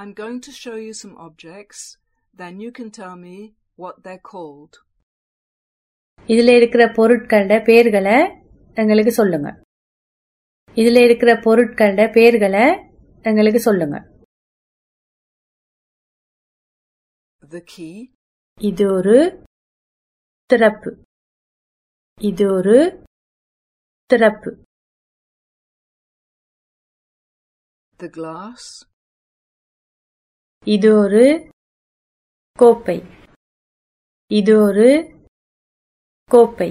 I'm going to show you some objects, then you can tell me what they're called. இதில் இருக்கிற பொருட்களோட பெயர்களை எங்களுக்கு சொல்லுங்க. இதில் இருக்கிற பொருட்களோட பெயர்களை எங்களுக்கு சொல்லுங்க. The key. இது ஒரு திறப்பு. இது ஒரு திறப்பு. The glass. இது ஒரு கோப்பை. இது ஒரு கோப்பை.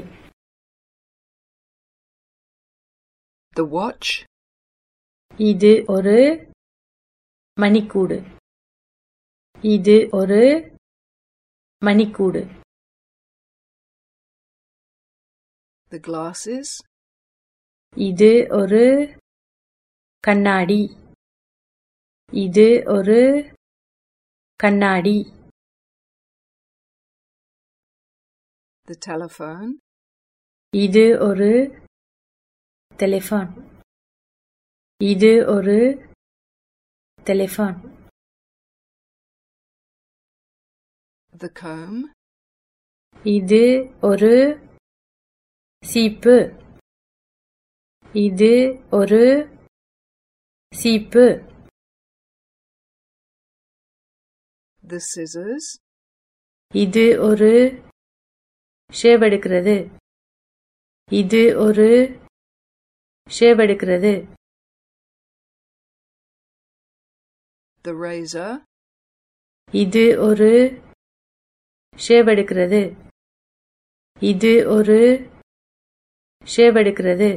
The watch. இது ஒரு மணிக்கூடு. இது ஒரு மணிக்கூடு. The glasses. இது ஒரு கண்ணாடி. இது ஒரு கண்ணாடி. The telephone. இது ஒரு டெலிஃபோன். இது ஒரு டெலிஃபோன். The comb. இது ஒரு சீப்பு. இது ஒரு சீப்பு. The scissors. இது ஒரு ஷேவ் எடுக்கிறது. இது ஒரு ஷேவ் எடுக்கிறது. The razor. இது ஒரு ஷேவ் எடுக்கிறது. இது ஒரு ஷேவ் எடுக்கிறது.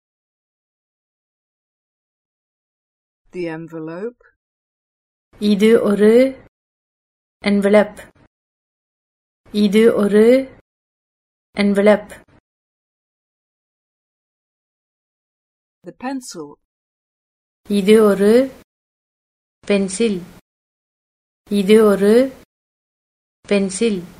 The envelope. இது ஒரு envelope. இது ஒரு envelope. The pencil. இது ஒரு பென்சில். இது ஒரு பென்சில்.